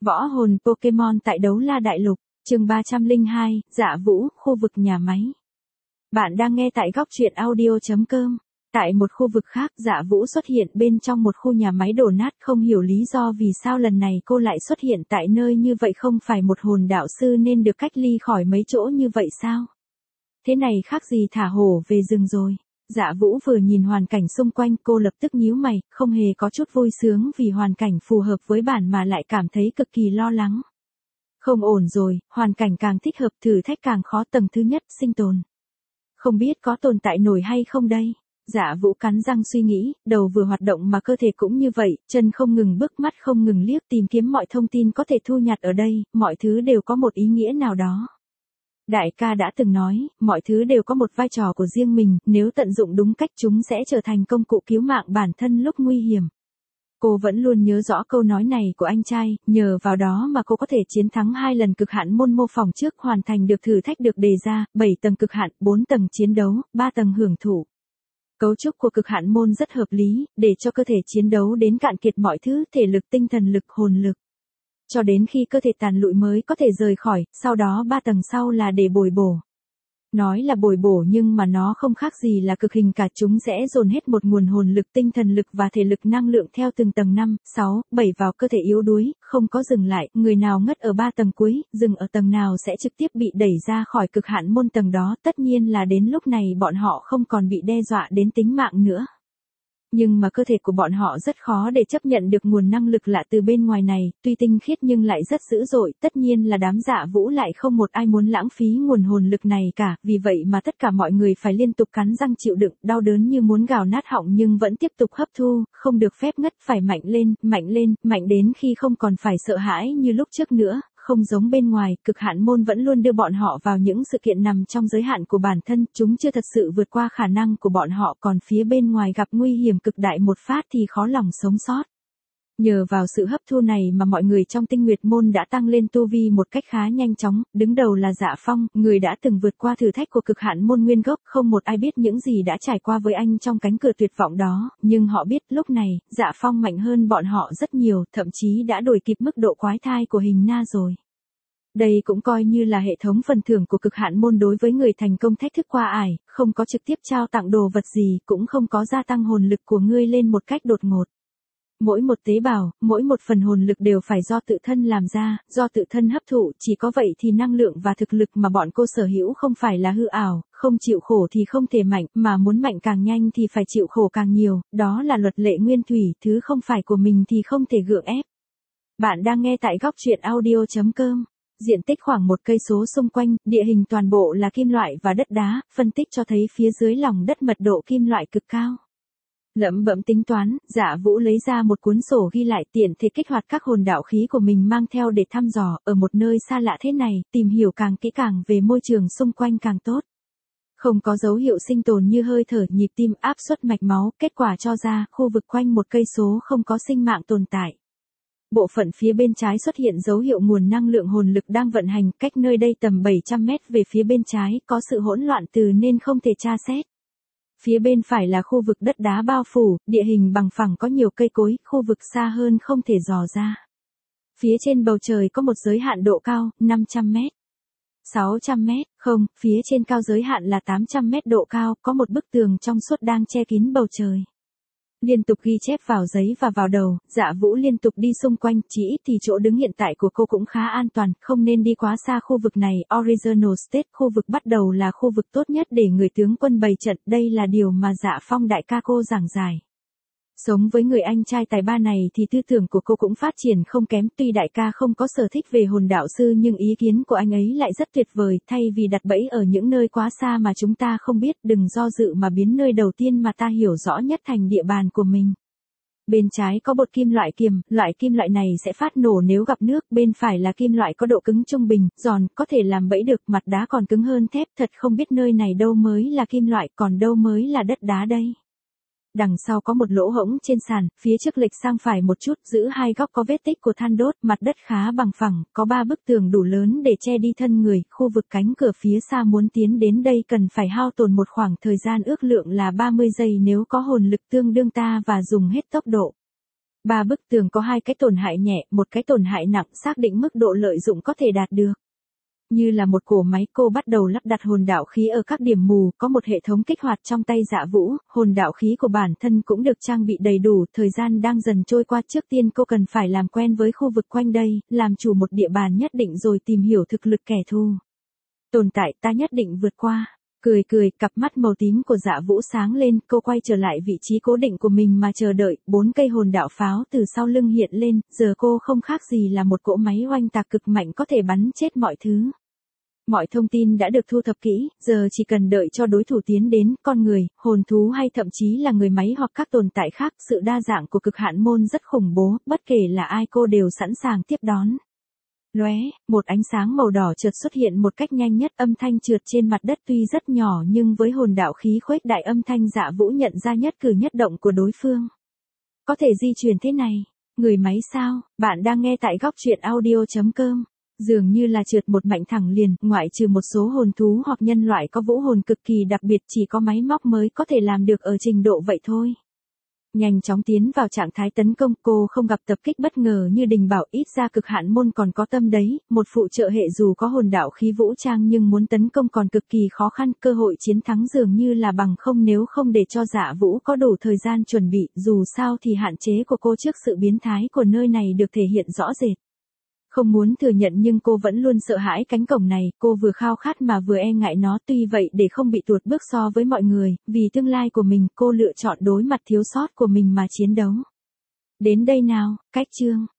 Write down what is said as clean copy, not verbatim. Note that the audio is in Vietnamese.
Võ hồn Pokemon tại Đấu La Đại Lục, chương 302, Dạ Vũ, khu vực nhà máy. Bạn đang nghe tại góc truyện audio.com. Tại một khu vực khác, Dạ Vũ xuất hiện bên trong một khu nhà máy đổ nát, không hiểu lý do vì sao lần này cô lại xuất hiện tại nơi như vậy, không phải một hồn đạo sư nên được cách ly khỏi mấy chỗ như vậy sao? Thế này khác gì thả hổ về rừng rồi. Dạ Vũ vừa nhìn hoàn cảnh xung quanh, cô lập tức nhíu mày, không hề có chút vui sướng vì hoàn cảnh phù hợp với bản mà lại cảm thấy cực kỳ lo lắng. Không ổn rồi, hoàn cảnh càng thích hợp, thử thách càng khó. Tầng thứ nhất, sinh tồn. Không biết có tồn tại nổi hay không đây? Dạ Vũ cắn răng suy nghĩ, đầu vừa hoạt động mà cơ thể cũng như vậy, chân không ngừng bước, mắt không ngừng liếc, tìm kiếm mọi thông tin có thể thu nhặt ở đây, mọi thứ đều có một ý nghĩa nào đó. Đại ca đã từng nói, mọi thứ đều có một vai trò của riêng mình, nếu tận dụng đúng cách chúng sẽ trở thành công cụ cứu mạng bản thân lúc nguy hiểm. Cô vẫn luôn nhớ rõ câu nói này của anh trai, nhờ vào đó mà cô có thể chiến thắng 2 lần cực hạn môn mô phỏng trước, hoàn thành được thử thách được đề ra, 7 tầng cực hạn, 4 tầng chiến đấu, 3 tầng hưởng thụ. Cấu trúc của cực hạn môn rất hợp lý, để cho cơ thể chiến đấu đến cạn kiệt mọi thứ, thể lực, tinh thần lực, hồn lực. Cho đến khi cơ thể tàn lụi mới có thể rời khỏi, sau đó 3 tầng sau là để bồi bổ. Nói là bồi bổ nhưng mà nó không khác gì là cực hình cả, chúng sẽ dồn hết một nguồn hồn lực, tinh thần lực và thể lực, năng lượng theo từng tầng 5, 6, 7 vào cơ thể yếu đuối, không có dừng lại, người nào ngất ở 3 tầng cuối, dừng ở tầng nào sẽ trực tiếp bị đẩy ra khỏi cực hạn môn tầng đó, tất nhiên là đến lúc này bọn họ không còn bị đe dọa đến tính mạng nữa. Nhưng mà cơ thể của bọn họ rất khó để chấp nhận được nguồn năng lực lạ từ bên ngoài này, tuy tinh khiết nhưng lại rất dữ dội, tất nhiên là đám Dạ Vũ lại không một ai muốn lãng phí nguồn hồn lực này cả, vì vậy mà tất cả mọi người phải liên tục cắn răng chịu đựng, đau đớn như muốn gào nát họng nhưng vẫn tiếp tục hấp thu, không được phép ngất, phải mạnh lên, mạnh đến khi không còn phải sợ hãi như lúc trước nữa. Không giống bên ngoài, cực hạn môn vẫn luôn đưa bọn họ vào những sự kiện nằm trong giới hạn của bản thân, chúng chưa thật sự vượt qua khả năng của bọn họ, còn phía bên ngoài gặp nguy hiểm cực đại một phát thì khó lòng sống sót. Nhờ vào sự hấp thu này mà mọi người trong Tinh Nguyệt môn đã tăng lên tu vi một cách khá nhanh chóng, đứng đầu là Dạ Phong, người đã từng vượt qua thử thách của cực hạn môn nguyên gốc, không một ai biết những gì đã trải qua với anh trong cánh cửa tuyệt vọng đó, nhưng họ biết lúc này, Dạ Phong mạnh hơn bọn họ rất nhiều, thậm chí đã đuổi kịp mức độ quái thai của Hình Na rồi. Đây cũng coi như là hệ thống phần thưởng của cực hạn môn đối với người thành công thách thức qua ải, không có trực tiếp trao tặng đồ vật gì, cũng không có gia tăng hồn lực của ngươi lên một cách đột ngột. Mỗi một tế bào, mỗi một phần hồn lực đều phải do tự thân làm ra, do tự thân hấp thụ, chỉ có vậy thì năng lượng và thực lực mà bọn cô sở hữu không phải là hư ảo, không chịu khổ thì không thể mạnh, mà muốn mạnh càng nhanh thì phải chịu khổ càng nhiều, đó là luật lệ nguyên thủy, thứ không phải của mình thì không thể gượng ép. Bạn đang nghe tại góc truyện audio.com. Diện tích khoảng 1 cây số xung quanh, địa hình toàn bộ là kim loại và đất đá, phân tích cho thấy phía dưới lòng đất mật độ kim loại cực cao. Lẩm bẩm tính toán, Dạ Vũ lấy ra một cuốn sổ ghi lại, tiện thể kích hoạt các hồn đạo khí của mình mang theo để thăm dò, ở một nơi xa lạ thế này, tìm hiểu càng kỹ càng về môi trường xung quanh càng tốt. Không có dấu hiệu sinh tồn như hơi thở, nhịp tim, áp suất mạch máu, kết quả cho ra, khu vực quanh 1 cây số không có sinh mạng tồn tại. Bộ phận phía bên trái xuất hiện dấu hiệu nguồn năng lượng hồn lực đang vận hành, cách nơi đây tầm 700 mét về phía bên trái, có sự hỗn loạn từ nên không thể tra xét. Phía bên phải là khu vực đất đá bao phủ, địa hình bằng phẳng có nhiều cây cối, khu vực xa hơn không thể dò ra. Phía trên bầu trời có một giới hạn độ cao, 500 mét. 600 mét, không, phía trên cao giới hạn là 800 mét độ cao, có một bức tường trong suốt đang che kín bầu trời. Liên tục ghi chép vào giấy và vào đầu, Dạ Vũ liên tục đi xung quanh, chỉ ít thì chỗ đứng hiện tại của cô cũng khá an toàn, không nên đi quá xa khu vực này. Original State, khu vực bắt đầu là khu vực tốt nhất để người tướng quân bày trận, đây là điều mà Dạ Phong đại ca cô giảng giải. Sống với người anh trai tài ba này thì tư tưởng của cô cũng phát triển không kém, tuy đại ca không có sở thích về hồn đạo sư nhưng ý kiến của anh ấy lại rất tuyệt vời, thay vì đặt bẫy ở những nơi quá xa mà chúng ta không biết, đừng do dự mà biến nơi đầu tiên mà ta hiểu rõ nhất thành địa bàn của mình. Bên trái có bột kim loại kiềm, loại kim loại này sẽ phát nổ nếu gặp nước, bên phải là kim loại có độ cứng trung bình, giòn, có thể làm bẫy được, mặt đá còn cứng hơn thép, thật không biết nơi này đâu mới là kim loại, còn đâu mới là đất đá đây. Đằng sau có một lỗ hổng trên sàn, phía trước lệch sang phải một chút, giữa hai góc có vết tích của than đốt, mặt đất khá bằng phẳng, có 3 bức tường đủ lớn để che đi thân người, khu vực cánh cửa phía xa muốn tiến đến đây cần phải hao tổn một khoảng thời gian ước lượng là 30 giây nếu có hồn lực tương đương ta và dùng hết tốc độ. Ba bức tường có hai cái tổn hại nhẹ, một cái tổn hại nặng, xác định mức độ lợi dụng có thể đạt được. Như là một cỗ máy, cô bắt đầu lắp đặt hồn đạo khí ở các điểm mù, có một hệ thống kích hoạt trong tay Dạ Vũ, hồn đạo khí của bản thân cũng được trang bị đầy đủ, thời gian đang dần trôi qua, trước tiên cô cần phải làm quen với khu vực quanh đây, làm chủ một địa bàn nhất định rồi tìm hiểu thực lực kẻ thù. Tồn tại ta nhất định vượt qua. Cười cười, cặp mắt màu tím của Dạ Vũ sáng lên, cô quay trở lại vị trí cố định của mình mà chờ đợi, 4 cây hồn đạo pháo từ sau lưng hiện lên, giờ cô không khác gì là một cỗ máy oanh tạc cực mạnh có thể bắn chết mọi thứ. Mọi thông tin đã được thu thập kỹ, giờ chỉ cần đợi cho đối thủ tiến đến, con người, hồn thú hay thậm chí là người máy hoặc các tồn tại khác, sự đa dạng của cực hạn môn rất khủng bố, bất kể là ai cô đều sẵn sàng tiếp đón. Lóe, một ánh sáng màu đỏ chợt xuất hiện một cách nhanh nhất, âm thanh trượt trên mặt đất tuy rất nhỏ nhưng với hồn đạo khí khuếch đại, âm thanh Dạ Vũ nhận ra nhất cử nhất động của đối phương. Có thể di chuyển thế này, người máy sao? Bạn đang nghe tại góc truyện audio.com. Dường như là trượt một mạch thẳng liền, ngoại trừ một số hồn thú hoặc nhân loại có vũ hồn cực kỳ đặc biệt, chỉ có máy móc mới có thể làm được ở trình độ vậy thôi. Nhanh chóng tiến vào trạng thái tấn công, cô không gặp tập kích bất ngờ như Đình Bảo, ít ra cực hạn môn còn có tâm đấy, một phụ trợ hệ dù có hồn đạo khí vũ trang nhưng muốn tấn công còn cực kỳ khó khăn, cơ hội chiến thắng dường như là bằng không nếu không để cho Dạ Vũ có đủ thời gian chuẩn bị, dù sao thì hạn chế của cô trước sự biến thái của nơi này được thể hiện rõ rệt. Không muốn thừa nhận nhưng cô vẫn luôn sợ hãi cánh cổng này, cô vừa khao khát mà vừa e ngại nó, tuy vậy để không bị tuột bước so với mọi người, vì tương lai của mình, cô lựa chọn đối mặt thiếu sót của mình mà chiến đấu. Đến đây nào, cách chương.